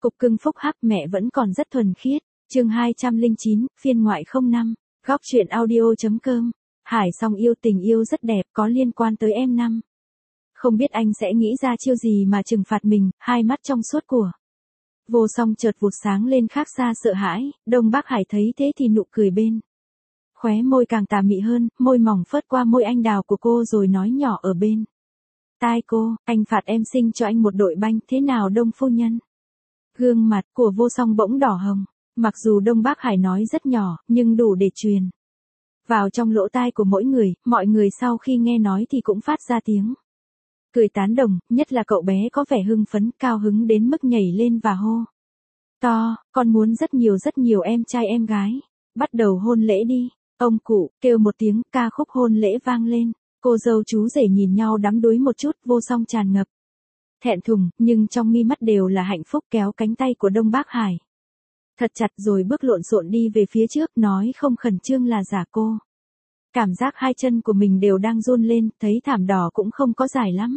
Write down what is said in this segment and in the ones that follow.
Cục cưng phúc hắc mẹ vẫn còn rất thuần khiết. Chương 209, phiên ngoại 05. Góc truyện audio.com. Hải Song yêu tình yêu rất đẹp có liên quan tới em năm. Không biết anh sẽ nghĩ ra chiêu gì mà trừng phạt mình, hai mắt trong suốt của. Vô Song chợt vụt sáng lên khác xa sợ hãi, Đông Bắc Hải thấy thế thì nụ cười bên. Khóe môi càng tà mị hơn, môi mỏng phớt qua môi anh đào của cô rồi nói nhỏ ở bên. Tai cô, anh phạt em sinh cho anh một đội banh, thế nào Đông phu nhân? Gương mặt của Vô Song bỗng đỏ hồng, mặc dù Đông Bắc Hải nói rất nhỏ, nhưng đủ để truyền vào trong lỗ tai của mỗi người, mọi người sau khi nghe nói thì cũng phát ra tiếng cười tán đồng, nhất là cậu bé có vẻ hưng phấn, cao hứng đến mức nhảy lên và hô to, con muốn rất nhiều em trai em gái, bắt đầu hôn lễ đi. Ông cụ kêu một tiếng, ca khúc hôn lễ vang lên, cô dâu chú rể nhìn nhau đắm đuối một chút, Vô Song tràn ngập thẹn thùng, nhưng trong mi mắt đều là hạnh phúc, kéo cánh tay của Đông Bắc Hải thật chặt rồi bước lộn xộn đi về phía trước, nói không khẩn trương là giả. Cô cảm giác hai chân của mình đều đang run lên, thấy thảm đỏ cũng không có dài lắm.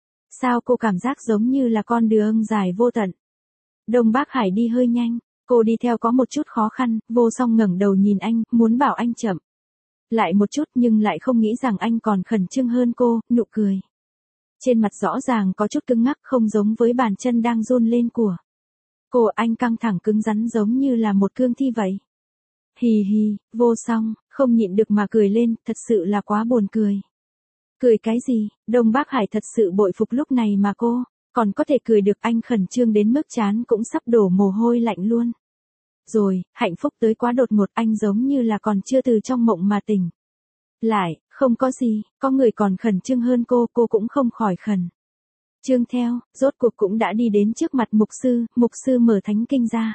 Sao cô cảm giác giống như là con đường dài vô tận. Đông Bắc Hải đi hơi nhanh, cô đi theo có một chút khó khăn, Vô Song ngẩng đầu nhìn anh, muốn bảo anh chậm lại một chút nhưng lại không nghĩ rằng anh còn khẩn trương hơn cô, nụ cười trên mặt rõ ràng có chút cứng ngắc, không giống với bàn chân đang run lên của cô. Anh căng thẳng cứng rắn giống như là một cương thi vậy. Hì hì, Vô Song không nhịn được mà cười lên, thật sự là quá buồn cười. Cười cái gì? Đông Bắc Hải thật sự bội phục lúc này mà cô còn có thể cười được. Anh khẩn trương đến mức trán cũng sắp đổ mồ hôi lạnh luôn. Rồi, hạnh phúc tới quá đột ngột, anh giống như là còn chưa từ trong mộng mà tỉnh lại. Không có gì, có người còn khẩn trương hơn cô cũng không khỏi khẩn trương theo. Rốt cuộc cũng đã đi đến trước mặt mục sư mở thánh kinh ra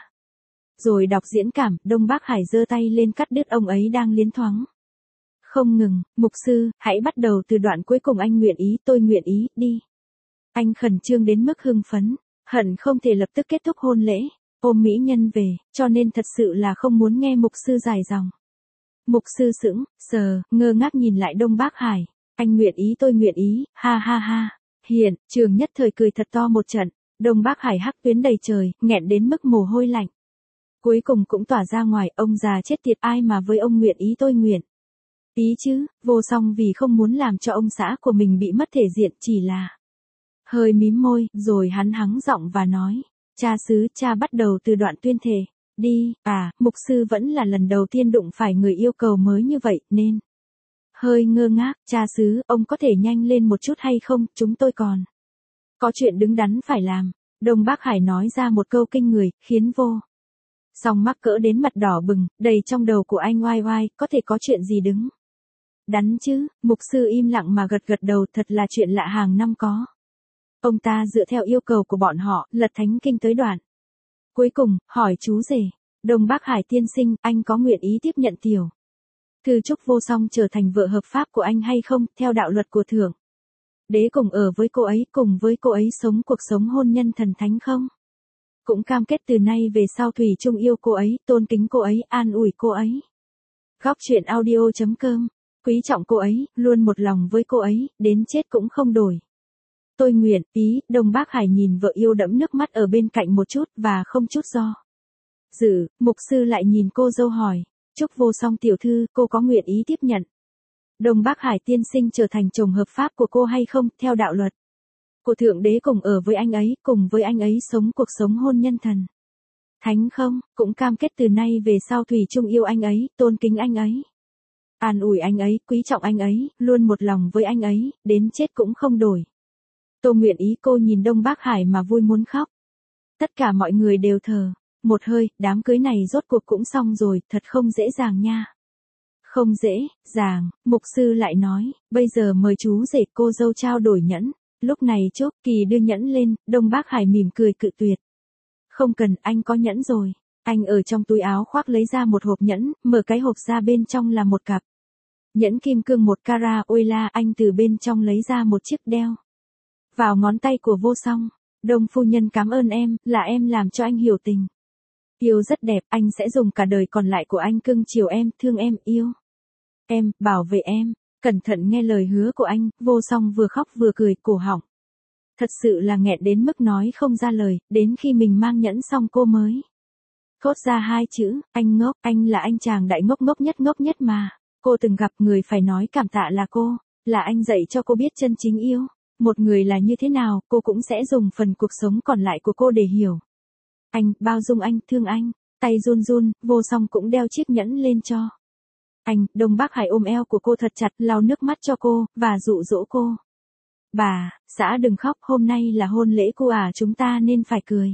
rồi đọc diễn cảm. Đông Bắc Hải giơ tay lên cắt đứt ông ấy đang liến thoáng không ngừng. Mục sư, hãy bắt đầu từ đoạn cuối cùng, anh nguyện ý, tôi nguyện ý, đi. Anh khẩn trương đến mức hưng phấn, hận không thể lập tức kết thúc hôn lễ, ôm mỹ nhân về, cho nên thật sự là không muốn nghe mục sư dài dòng. Mục sư sững sờ, ngơ ngác nhìn lại Đông Bắc Hải. Anh nguyện ý, tôi nguyện ý, ha ha ha. Hiện trường nhất thời cười thật to một trận. Đông Bắc Hải hắc tuyến đầy trời, nghẹn đến mức mồ hôi lạnh cuối cùng cũng tỏa ra ngoài. Ông già chết tiệt, ai mà với ông nguyện ý tôi nguyện ý chứ. Vô Song vì không muốn làm cho ông xã của mình bị mất thể diện, chỉ là hơi mím môi, rồi hắn hắng giọng và nói, cha xứ, cha bắt đầu từ đoạn tuyên thệ đi. Mục sư vẫn là lần đầu tiên đụng phải người yêu cầu mới như vậy, nên hơi ngơ ngác. Cha xứ, ông có thể nhanh lên một chút hay không, chúng tôi còn có chuyện đứng đắn phải làm. Đông Bắc Hải nói ra một câu kinh người, khiến Vô Song mắc cỡ đến mặt đỏ bừng, đầy trong đầu của anh oai oai, có thể có chuyện gì đứng đắn chứ. Mục sư im lặng mà gật đầu, thật là chuyện lạ, hàng năm có. Ông ta dựa theo yêu cầu của bọn họ, lật thánh kinh tới đoạn cuối cùng, hỏi chú rể, Đông Bắc Hải tiên sinh, anh có nguyện ý tiếp nhận tiểu thư Trúc Vô Song trở thành vợ hợp pháp của anh hay không, theo đạo luật của Thượng Đế, cùng ở với cô ấy, cùng với cô ấy sống cuộc sống hôn nhân thần thánh không? Cũng cam kết từ nay về sau thủy chung yêu cô ấy, tôn kính cô ấy, an ủi cô ấy. Góc truyện audio.com. Quý trọng cô ấy, luôn một lòng với cô ấy, đến chết cũng không đổi. Tôi nguyện ý. Đông Bắc Hải nhìn vợ yêu đẫm nước mắt ở bên cạnh một chút, và không chút do dự, mục sư lại nhìn cô dâu hỏi, Trúc Vô Song tiểu thư, cô có nguyện ý tiếp nhận Đông Bắc Hải tiên sinh trở thành chồng hợp pháp của cô hay không, theo đạo luật của Thượng Đế, cùng ở với anh ấy, cùng với anh ấy sống cuộc sống hôn nhân thần thánh không, cũng cam kết từ nay về sau thủy chung yêu anh ấy, tôn kính anh ấy, an ủi anh ấy, quý trọng anh ấy, luôn một lòng với anh ấy, đến chết cũng không đổi. Tôi nguyện ý. Cô nhìn Đông Bắc Hải mà vui muốn khóc. Tất cả mọi người đều thở một hơi, đám cưới này rốt cuộc cũng xong rồi, thật không dễ dàng nha. Không dễ dàng. Mục sư lại nói, bây giờ mời chú rể cô dâu trao đổi nhẫn. Lúc này Trúc Kỳ đưa nhẫn lên, Đông Bắc Hải mỉm cười cự tuyệt. Không cần, anh có nhẫn rồi. Anh ở trong túi áo khoác lấy ra một hộp nhẫn, mở cái hộp ra, bên trong là một cặp nhẫn kim cương 1 carat. Ôi la, anh từ bên trong lấy ra một chiếc đeo vào ngón tay của Vô Song. Đông phu nhân cảm ơn em, là em làm cho anh hiểu tình yêu rất đẹp, anh sẽ dùng cả đời còn lại của anh cưng chiều em, thương em, yêu em, bảo vệ em. Cẩn thận nghe lời hứa của anh. Vô Song vừa khóc vừa cười, cổ họng Thật sự là nghẹn đến mức nói không ra lời, đến khi mình mang nhẫn xong cô mới thốt ra hai chữ, anh ngốc, anh là anh chàng đại ngốc nhất mà. Cô từng gặp, người phải nói cảm tạ là cô, là anh dạy cho cô biết chân chính yêu. Một người là như thế nào, cô cũng sẽ dùng phần cuộc sống còn lại của cô để hiểu. Anh, bao dung anh, thương anh. Tay run run, Vô Song cũng đeo chiếc nhẫn lên cho anh. Đông Bắc Hải ôm eo của cô thật chặt, lau nước mắt cho cô, và dụ dỗ cô. Bà, xã đừng khóc, hôm nay là hôn lễ cô à, chúng ta nên phải cười.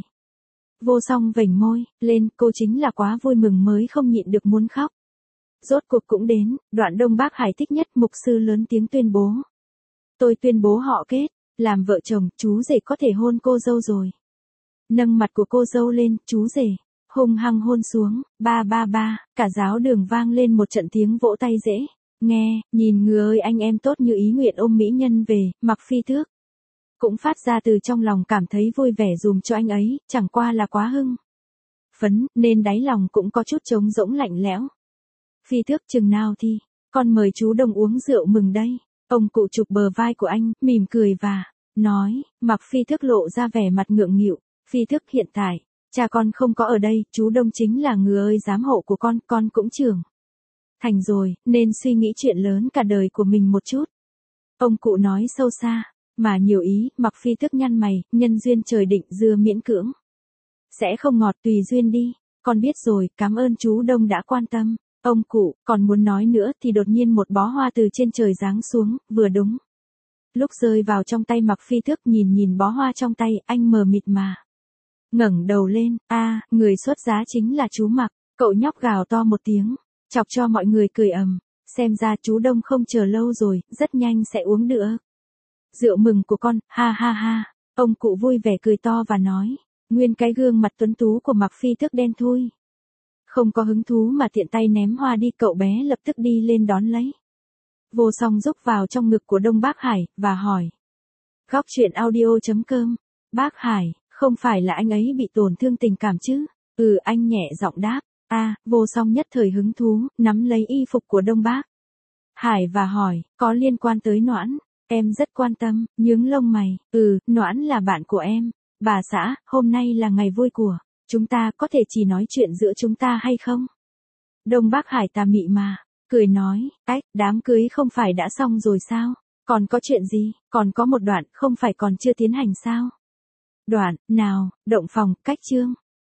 Vô Song vểnh môi lên, cô chính là quá vui mừng mới không nhịn được muốn khóc. Rốt cuộc cũng đến, đoạn Đông Bắc Hải thích nhất, mục sư lớn tiếng tuyên bố. Tôi tuyên bố họ kết, làm vợ chồng, chú rể có thể hôn cô dâu rồi. Nâng mặt của cô dâu lên, chú rể, hung hăng hôn xuống, ba, cả giáo đường vang lên một trận tiếng vỗ tay dễ. Nghe, nhìn người ơi anh em tốt như ý nguyện ôm mỹ nhân về, Mặc Phi Thước cũng phát ra từ trong lòng cảm thấy vui vẻ dùm cho anh ấy, chẳng qua là quá hưng phấn, nên đáy lòng cũng có chút trống rỗng lạnh lẽo. Phi Thước chừng nào thì, con mời chú Đông uống rượu mừng đây. Ông cụ chụp bờ vai của anh, mỉm cười và nói. Mặc Phi Thước lộ ra vẻ mặt ngượng nghịu. Phi Thước hiện tại, cha con không có ở đây, chú Đông chính là người ơi giám hộ của con cũng trưởng thành rồi, nên suy nghĩ chuyện lớn cả đời của mình một chút. Ông cụ nói sâu xa, mà nhiều ý. Mặc Phi Thước nhăn mày, nhân duyên trời định dưa miễn cưỡng sẽ không ngọt, tùy duyên đi. Con biết rồi, cảm ơn chú Đông đã quan tâm. Ông cụ còn muốn nói nữa thì đột nhiên một bó hoa từ trên trời giáng xuống, vừa đúng lúc rơi vào trong tay Mặc Phi Thước. Nhìn bó hoa trong tay, anh mờ mịt mà ngẩng đầu lên. Người xuất giá chính là chú Mặc. Cậu nhóc gào to một tiếng, chọc cho mọi người cười ầm. Xem ra chú Đông không chờ lâu rồi, rất nhanh sẽ uống được rượu mừng của con, ha ha ha. Ông cụ vui vẻ cười to và nói. Nguyên cái gương mặt tuấn tú của Mặc Phi Thước đen thui, không có hứng thú mà tiện tay ném hoa đi. Cậu bé lập tức đi lên đón lấy. Vô Song rúc vào trong ngực của Đông Bắc Hải, và hỏi. Góc truyện audio.com. Bác Hải, không phải là anh ấy bị tổn thương tình cảm chứ? Anh nhẹ giọng đáp. Vô Song nhất thời hứng thú, nắm lấy y phục của Đông Bắc Hải và hỏi, có liên quan tới Noãn? Em rất quan tâm, nhướng lông mày. Noãn là bạn của em. Bà xã, hôm nay là ngày vui của chúng ta, có thể chỉ nói chuyện giữa chúng ta hay không? Đông Bắc Hải tà mị mà, cười nói, đám cưới không phải đã xong rồi sao? Còn có chuyện gì? Còn có một đoạn, không phải còn chưa tiến hành sao? Đoạn nào? Động phòng, cách chương.